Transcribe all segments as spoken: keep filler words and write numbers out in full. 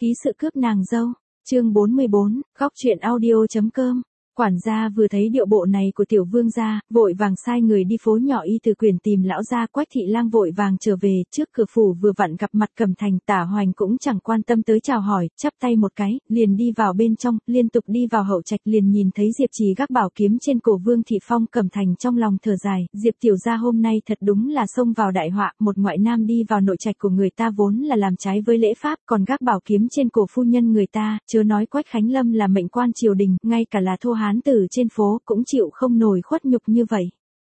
Ký sự cướp nàng dâu, chương bốn mươi bốn, góc truyện audio.com. Quản gia vừa thấy điệu bộ này của tiểu vương gia, vội vàng sai người đi phố nhỏ y từ quyền tìm lão gia. Quách thị lang vội vàng trở về, trước cửa phủ vừa vặn gặp mặt Cẩm Thành. Tả Hoành cũng chẳng quan tâm tới chào hỏi, chắp tay một cái, liền đi vào bên trong. Liên tục đi vào hậu trạch liền nhìn thấy Diệp Trì gác bảo kiếm trên cổ Vương Thị Phong. Cẩm Thành trong lòng thở dài, Diệp tiểu gia hôm nay thật đúng là xông vào đại họa. Một ngoại nam đi vào nội trạch của người ta vốn là làm trái với lễ pháp, còn gác bảo kiếm trên cổ phu nhân người ta. Chớ nói Quách Khánh Lâm là mệnh quan triều đình, ngay cả là thô hán tử trên phố cũng chịu không nổi khuất nhục như vậy.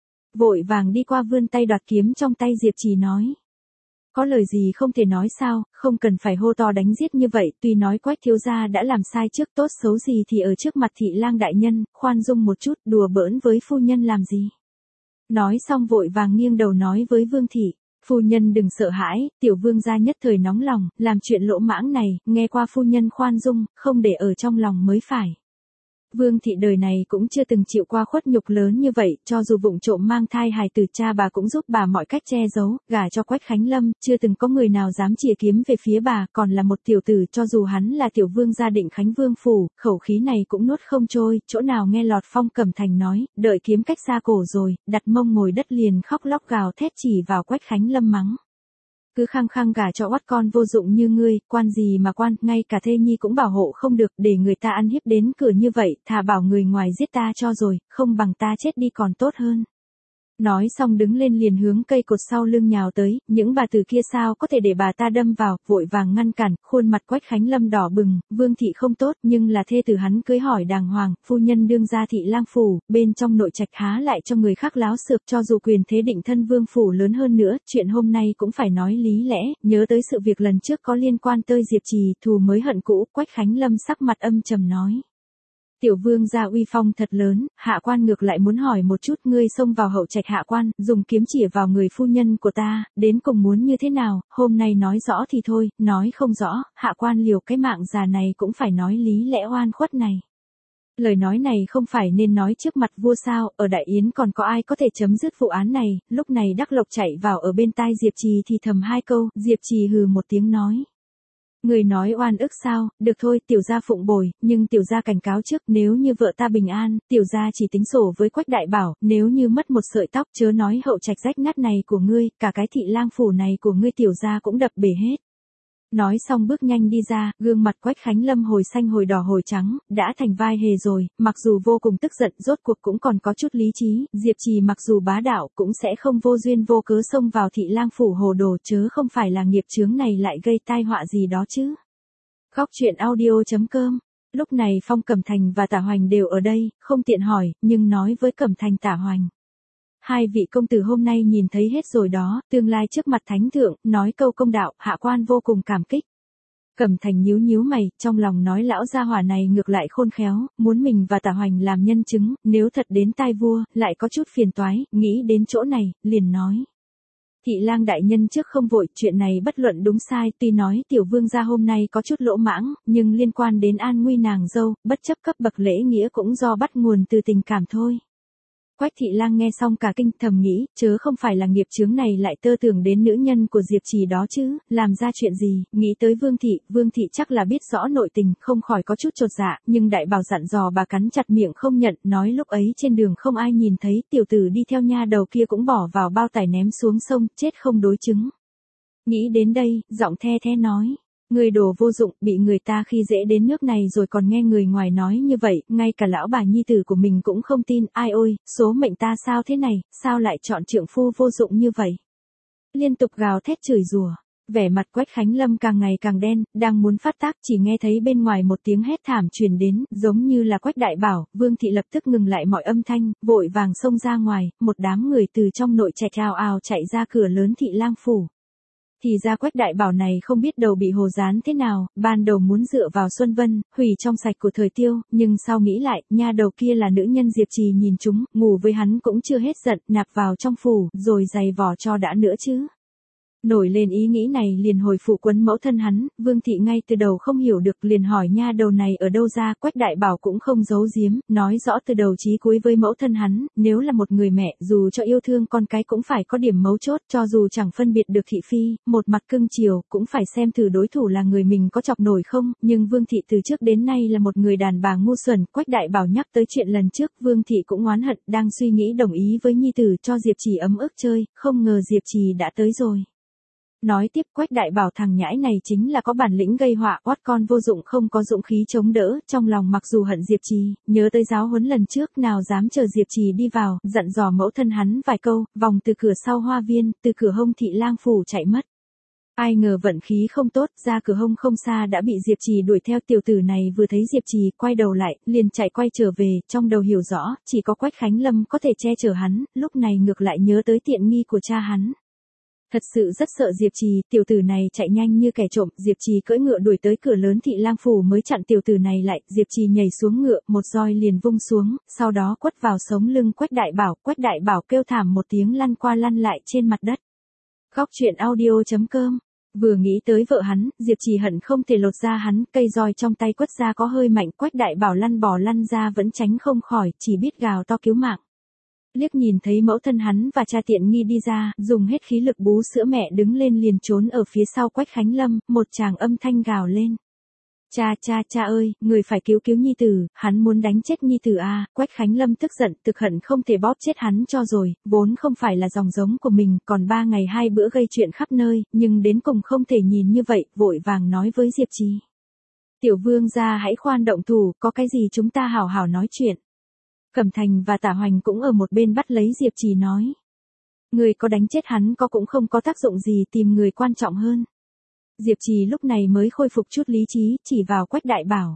Vội vàng đi qua vươn tay đoạt kiếm trong tay Diệp Trì nói: có lời gì không thể nói sao, không cần phải hô to đánh giết như vậy. Tuy nói Quách thiếu gia đã làm sai trước, tốt xấu gì thì ở trước mặt thị lang đại nhân, khoan dung một chút, đùa bỡn với phu nhân làm gì. Nói xong vội vàng nghiêng đầu nói với Vương Thị: phu nhân đừng sợ hãi, tiểu vương gia nhất thời nóng lòng, làm chuyện lỗ mãng này, nghe qua phu nhân khoan dung, không để ở trong lòng mới phải. Vương Thị đời này cũng chưa từng chịu qua khuất nhục lớn như vậy, cho dù vụng trộm mang thai hài tử cha bà cũng giúp bà mọi cách che giấu, gả cho Quách Khánh Lâm, chưa từng có người nào dám chĩa kiếm về phía bà, còn là một tiểu tử, cho dù hắn là tiểu vương gia Định Khánh Vương phủ, khẩu khí này cũng nuốt không trôi, chỗ nào nghe lọt. Phong Cẩm Thành nói, đợi kiếm cách xa cổ rồi, đặt mông ngồi đất liền khóc lóc gào thét chỉ vào Quách Khánh Lâm mắng: cứ khăng khăng gả cho oắt con vô dụng như ngươi, quan gì mà quan, ngay cả thê nhi cũng bảo hộ không được, để người ta ăn hiếp đến cửa như vậy, thà bảo người ngoài giết ta cho rồi, không bằng ta chết đi còn tốt hơn. Nói xong đứng lên liền hướng cây cột sau lưng nhào tới, những bà tử kia sao có thể để bà ta đâm vào, vội vàng ngăn cản. Khuôn mặt Quách Khánh Lâm đỏ bừng, Vương Thị không tốt, nhưng là thê tử hắn cưới hỏi đàng hoàng, phu nhân đương gia thị lang phủ, bên trong nội trạch há lại cho người khác láo xược. Cho dù quyền thế định thân vương phủ lớn hơn nữa, chuyện hôm nay cũng phải nói lý lẽ. Nhớ tới sự việc lần trước có liên quan tới Diệp Trì, thù mới hận cũ, Quách Khánh Lâm sắc mặt âm trầm nói: tiểu vương gia uy phong thật lớn, hạ quan ngược lại muốn hỏi một chút, ngươi xông vào hậu trạch hạ quan, dùng kiếm chĩa vào người phu nhân của ta, đến cùng muốn như thế nào, hôm nay nói rõ thì thôi, nói không rõ, hạ quan liều cái mạng già này cũng phải nói lý lẽ oan khuất này. Lời nói này không phải nên nói trước mặt vua sao, ở Đại Yến còn có ai có thể chấm dứt vụ án này. Lúc này Đắc Lộc chạy vào ở bên tai Diệp Trì thì thầm hai câu, Diệp Trì hừ một tiếng nói: người nói oan ức sao, được thôi, tiểu gia phụng bồi, nhưng tiểu gia cảnh cáo trước, nếu như vợ ta bình an, tiểu gia chỉ tính sổ với Quách đại bảo, nếu như mất một sợi tóc, chớ nói hậu trạch rách nát này của ngươi, cả cái thị lang phủ này của ngươi tiểu gia cũng đập bể hết. Nói xong bước nhanh đi ra, gương mặt Quách Khánh Lâm hồi xanh hồi đỏ hồi trắng, đã thành vai hề rồi, mặc dù vô cùng tức giận, rốt cuộc cũng còn có chút lý trí. Diệp Trì mặc dù bá đạo, cũng sẽ không vô duyên vô cớ xông vào thị lang phủ hồ đồ, chớ không phải là nghiệp chướng này lại gây tai họa gì đó chứ. Góc truyện audio.com. Lúc này Phong Cẩm Thành và Tả Hoành đều ở đây, không tiện hỏi, nhưng nói với Cẩm Thành Tả Hoành: hai vị công tử hôm nay nhìn thấy hết rồi đó, tương lai trước mặt thánh thượng, nói câu công đạo, hạ quan vô cùng cảm kích. Cẩm Thành nhíu nhíu mày, trong lòng nói lão gia hỏa này ngược lại khôn khéo, muốn mình và Tả Hoành làm nhân chứng, nếu thật đến tai vua, lại có chút phiền toái. Nghĩ đến chỗ này, liền nói: thị lang đại nhân trước không vội, chuyện này bất luận đúng sai, tuy nói tiểu vương gia hôm nay có chút lỗ mãng, nhưng liên quan đến an nguy nàng dâu, bất chấp cấp bậc lễ nghĩa cũng do bắt nguồn từ tình cảm thôi. Quách thị lang nghe xong cả kinh, thầm nghĩ, chớ không phải là nghiệp chướng này lại tơ tưởng đến nữ nhân của Diệp Trì đó chứ, làm ra chuyện gì. Nghĩ tới Vương Thị, Vương Thị chắc là biết rõ nội tình, không khỏi có chút chột dạ, nhưng đại bảo dặn dò bà cắn chặt miệng không nhận, nói lúc ấy trên đường không ai nhìn thấy, tiểu tử đi theo nha đầu kia cũng bỏ vào bao tải ném xuống sông, chết không đối chứng. Nghĩ đến đây, giọng the the nói: người đồ vô dụng, bị người ta khi dễ đến nước này rồi còn nghe người ngoài nói như vậy, ngay cả lão bà nhi tử của mình cũng không tin. Ai ôi, số mệnh ta sao thế này, sao lại chọn trượng phu vô dụng như vậy. Liên tục gào thét chửi rủa. Vẻ mặt Quách Khánh Lâm càng ngày càng đen, đang muốn phát tác chỉ nghe thấy bên ngoài một tiếng hét thảm truyền đến, giống như là Quách đại bảo. Vương Thị lập tức ngừng lại mọi âm thanh, vội vàng xông ra ngoài, một đám người từ trong nội trạch ào ào chạy ra cửa lớn thị lang phủ. Thì ra Quách đại bảo này không biết đầu bị hồ dán thế nào, ban đầu muốn dựa vào Xuân Vân, hủy trong sạch của Thời Tiêu, nhưng sau nghĩ lại, nha đầu kia là nữ nhân Diệp Trì nhìn chúng, ngủ với hắn cũng chưa hết giận, nạp vào trong phủ, rồi giày vò cho đã nữa chứ. Nổi lên ý nghĩ này liền hồi phủ quấn mẫu thân hắn, Vương Thị ngay từ đầu không hiểu được liền hỏi nha đầu này ở đâu ra, Quách Đại Bảo cũng không giấu giếm, nói rõ từ đầu chí cuối với mẫu thân hắn, nếu là một người mẹ, dù cho yêu thương con cái cũng phải có điểm mấu chốt, cho dù chẳng phân biệt được thị phi, một mặt cưng chiều, cũng phải xem thử đối thủ là người mình có chọc nổi không, nhưng Vương Thị từ trước đến nay là một người đàn bà ngu xuẩn, Quách Đại Bảo nhắc tới chuyện lần trước, Vương Thị cũng oán hận, đang suy nghĩ đồng ý với nhi tử cho Diệp Trì ấm ức chơi, không ngờ Diệp Trì đã tới rồi. Nói tiếp Quách Đại Bảo thằng nhãi này chính là có bản lĩnh gây họa, oát con vô dụng không có dũng khí chống đỡ, trong lòng mặc dù hận Diệp Trì, nhớ tới giáo huấn lần trước nào dám chờ Diệp Trì đi vào, dặn dò mẫu thân hắn vài câu, vòng từ cửa sau hoa viên, từ cửa hông thị lang phủ chạy mất. Ai ngờ vận khí không tốt, ra cửa hông không xa đã bị Diệp Trì đuổi theo, tiểu tử này vừa thấy Diệp Trì quay đầu lại, liền chạy quay trở về, trong đầu hiểu rõ, chỉ có Quách Khánh Lâm có thể che chở hắn, lúc này ngược lại nhớ tới tiện nghi của cha hắn. Thật sự rất sợ Diệp Trì, tiểu tử này chạy nhanh như kẻ trộm, Diệp Trì cưỡi ngựa đuổi tới cửa lớn thị lang phủ mới chặn tiểu tử này lại, Diệp Trì nhảy xuống ngựa, một roi liền vung xuống, sau đó quất vào sống lưng Quách Đại Bảo, Quách Đại Bảo kêu thảm một tiếng lăn qua lăn lại trên mặt đất. Góc truyện audio chấm com. Vừa nghĩ tới vợ hắn, Diệp Trì hận không thể lột ra hắn, cây roi trong tay quất ra có hơi mạnh, Quách Đại Bảo lăn bò lăn ra vẫn tránh không khỏi, chỉ biết gào to cứu mạng. Liếc nhìn thấy mẫu thân hắn và cha tiện nghi đi ra, dùng hết khí lực bú sữa mẹ đứng lên liền trốn ở phía sau Quách Khánh Lâm, một tràng âm thanh gào lên. Cha cha cha ơi, người phải cứu cứu nhi tử, hắn muốn đánh chết nhi tử a. Quách Khánh Lâm tức giận, thực hận không thể bóp chết hắn cho rồi, vốn không phải là dòng giống của mình, còn ba ngày hai bữa gây chuyện khắp nơi, nhưng đến cùng không thể nhìn như vậy, vội vàng nói với Diệp Trì. Tiểu vương gia hãy khoan động thủ, có cái gì chúng ta hảo hảo nói chuyện. Cẩm Thành và Tả Hoành cũng ở một bên bắt lấy Diệp Trì nói. Người có đánh chết hắn có cũng không có tác dụng gì, tìm người quan trọng hơn. Diệp Trì lúc này mới khôi phục chút lý trí, chỉ vào Quách Đại Bảo.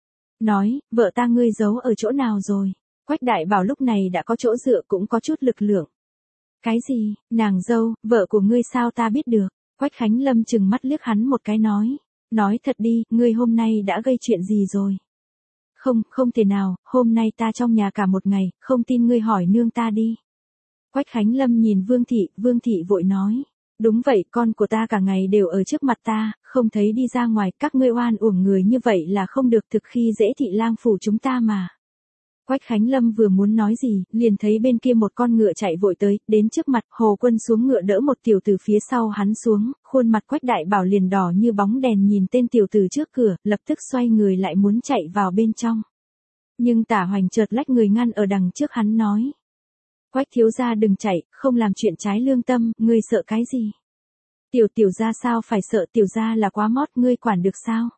Nói, vợ ta ngươi giấu ở chỗ nào rồi? Quách Đại Bảo lúc này đã có chỗ dựa cũng có chút lực lượng. Cái gì, nàng dâu, vợ của ngươi sao ta biết được? Quách Khánh Lâm chừng mắt liếc hắn một cái nói. Nói thật đi, ngươi hôm nay đã gây chuyện gì rồi? Không, không thể nào, hôm nay ta trong nhà cả một ngày, không tin ngươi hỏi nương ta đi. Quách Khánh Lâm nhìn Vương Thị, Vương Thị vội nói. Đúng vậy, con của ta cả ngày đều ở trước mặt ta, không thấy đi ra ngoài, các ngươi oan uổng người như vậy là không được, thực khi dễ thị lang phủ chúng ta mà. Quách Khánh Lâm vừa muốn nói gì, liền thấy bên kia một con ngựa chạy vội tới, đến trước mặt, Hồ Quân xuống ngựa đỡ một tiểu tử phía sau hắn xuống, khuôn mặt Quách Đại Bảo liền đỏ như bóng đèn nhìn tên tiểu tử trước cửa, lập tức xoay người lại muốn chạy vào bên trong. Nhưng Tả Hoành chợt lách người ngăn ở đằng trước hắn nói. Quách thiếu gia đừng chạy, không làm chuyện trái lương tâm, ngươi sợ cái gì? Tiểu tiểu gia sao phải sợ, tiểu gia là quá mót, ngươi quản được sao?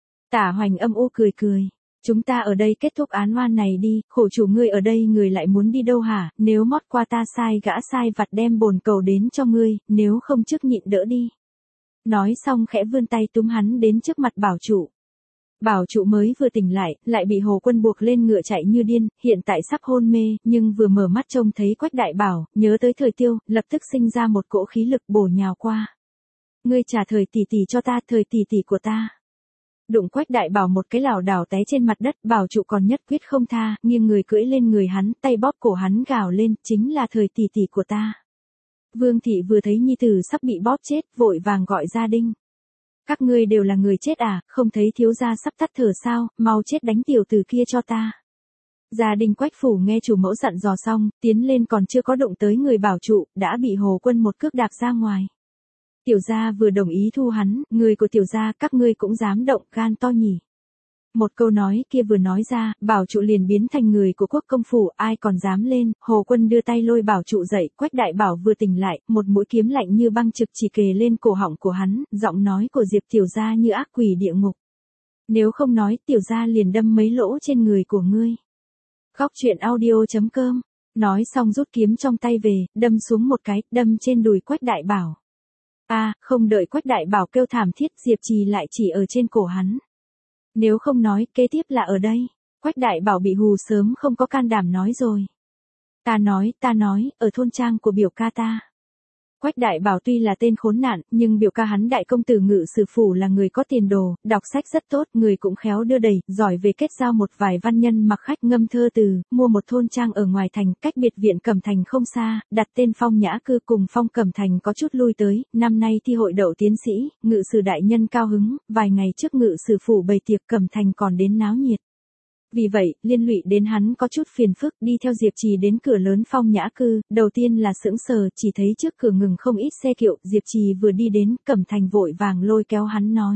Tả Hoành âm u cười cười. Chúng ta ở đây kết thúc án oan này đi, khổ chủ ngươi ở đây người lại muốn đi đâu hả, nếu mót qua ta sai gã sai vặt đem bồn cầu đến cho ngươi, nếu không trước nhịn đỡ đi. Nói xong khẽ vươn tay túm hắn đến trước mặt bảo trụ. Bảo trụ mới vừa tỉnh lại, lại bị Hồ Quân buộc lên ngựa chạy như điên, hiện tại sắp hôn mê, nhưng vừa mở mắt trông thấy Quách Đại Bảo, nhớ tới Thời Tiêu, lập tức sinh ra một cỗ khí lực bổ nhào qua. Ngươi trả Thời tỷ tỷ cho ta, Thời tỷ tỷ của ta. Đụng Quách Đại Bảo một cái lảo đảo té trên mặt đất, bảo trụ còn nhất quyết không tha, nghiêng người cưỡi lên người hắn, tay bóp cổ hắn gào lên, chính là Thời tỷ tỷ của ta. Vương Thị vừa thấy nhi tử sắp bị bóp chết, vội vàng gọi gia đình. Các ngươi đều là người chết à, không thấy thiếu gia sắp tắt thở sao, mau chết đánh tiểu tử kia cho ta. Gia đình Quách phủ nghe chủ mẫu dặn dò xong, tiến lên còn chưa có đụng tới người bảo trụ, đã bị Hồ Quân một cước đạp ra ngoài. Tiểu gia vừa đồng ý thu hắn, người của tiểu gia các ngươi cũng dám động, gan to nhỉ. Một câu nói kia vừa nói ra, bảo trụ liền biến thành người của quốc công phủ, ai còn dám lên, Hồ Quân đưa tay lôi bảo trụ dậy, Quách Đại Bảo vừa tỉnh lại, một mũi kiếm lạnh như băng trực chỉ kề lên cổ họng của hắn, giọng nói của Diệp tiểu gia như ác quỷ địa ngục. Nếu không nói, tiểu gia liền đâm mấy lỗ trên người của ngươi. Góc truyện audio chấm com, nói xong rút kiếm trong tay về, đâm xuống một cái, đâm trên đùi Quách Đại Bảo. A, à, không đợi Quách Đại Bảo kêu thảm thiết, Diệp Trì lại chỉ ở trên cổ hắn. Nếu không nói, kế tiếp là ở đây. Quách Đại Bảo bị hù sớm không có can đảm nói rồi. Ta nói, ta nói, ở thôn trang của biểu ca ta. Quách Đại Bảo tuy là tên khốn nạn, nhưng biểu ca hắn Đại công tử Ngự Sử phủ là người có tiền đồ, đọc sách rất tốt, người cũng khéo đưa đẩy, giỏi về kết giao một vài văn nhân mặc khách ngâm thơ từ, mua một thôn trang ở ngoài thành, cách biệt viện Cẩm Thành không xa, đặt tên Phong Nhã Cư, cùng Phong Cẩm Thành có chút lui tới, năm nay thi hội đậu tiến sĩ, Ngự Sử đại nhân cao hứng, vài ngày trước Ngự Sử phủ bày tiệc, Cẩm Thành còn đến náo nhiệt. Vì vậy, liên lụy đến hắn có chút phiền phức, đi theo Diệp Trì đến cửa lớn Phong Nhã Cư, đầu tiên là sững sờ, chỉ thấy trước cửa ngừng không ít xe kiệu, Diệp Trì vừa đi đến, Cẩm Thành vội vàng lôi kéo hắn nói.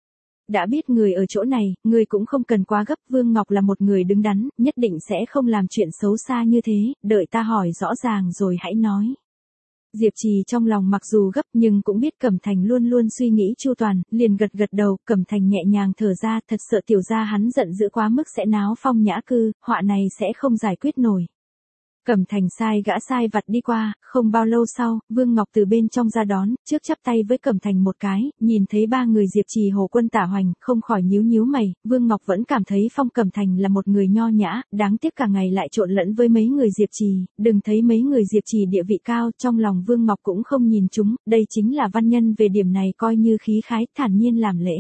Đã biết người ở chỗ này, người cũng không cần quá gấp, Vương Ngọc là một người đứng đắn, nhất định sẽ không làm chuyện xấu xa như thế, đợi ta hỏi rõ ràng rồi hãy nói. Diệp Trì trong lòng mặc dù gấp nhưng cũng biết Cẩm Thành luôn luôn suy nghĩ chu toàn, liền gật gật đầu, Cẩm Thành nhẹ nhàng thở ra, thật sợ tiểu gia hắn giận dữ quá mức sẽ náo Phong Nhã Cư, họa này sẽ không giải quyết nổi. Cẩm Thành sai gã sai vặt đi qua, không bao lâu sau, Vương Ngọc từ bên trong ra đón, trước chắp tay với Cẩm Thành một cái, nhìn thấy ba người Diệp Trì Hồ Quân Tả Hoành, không khỏi nhíu nhíu mày, Vương Ngọc vẫn cảm thấy Phong Cẩm Thành là một người nho nhã, đáng tiếc cả ngày lại trộn lẫn với mấy người Diệp Trì, đừng thấy mấy người Diệp Trì địa vị cao, trong lòng Vương Ngọc cũng không nhìn chúng, đây chính là văn nhân, về điểm này coi như khí khái, thản nhiên làm lễ.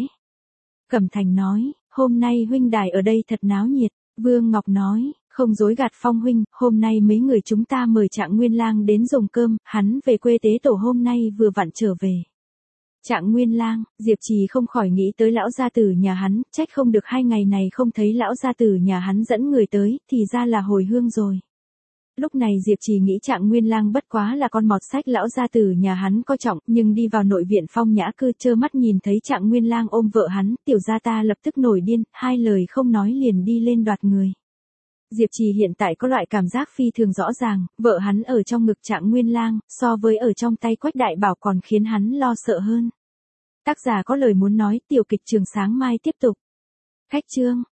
Cẩm Thành nói, hôm nay huynh đài ở đây thật náo nhiệt, Vương Ngọc nói. Không dối gạt Phong huynh, hôm nay mấy người chúng ta mời Trạng Nguyên Lang đến dùng cơm, hắn về quê tế tổ hôm nay vừa vặn trở về. Trạng Nguyên Lang, Diệp Trì không khỏi nghĩ tới lão gia tử nhà hắn, trách không được hai ngày này không thấy lão gia tử nhà hắn dẫn người tới, thì ra là hồi hương rồi. Lúc này Diệp Trì nghĩ Trạng Nguyên Lang bất quá là con mọt sách lão gia tử nhà hắn coi trọng, nhưng đi vào nội viện Phong Nhã Cư trơ mắt nhìn thấy Trạng Nguyên Lang ôm vợ hắn, tiểu gia ta lập tức nổi điên, hai lời không nói liền đi lên đoạt người. Diệp Trì hiện tại có loại cảm giác phi thường rõ ràng, vợ hắn ở trong ngực Trạng Nguyên Lang, so với ở trong tay Quách Đại Bảo còn khiến hắn lo sợ hơn. Tác giả có lời muốn nói, tiểu kịch trường sáng mai tiếp tục. Khách chương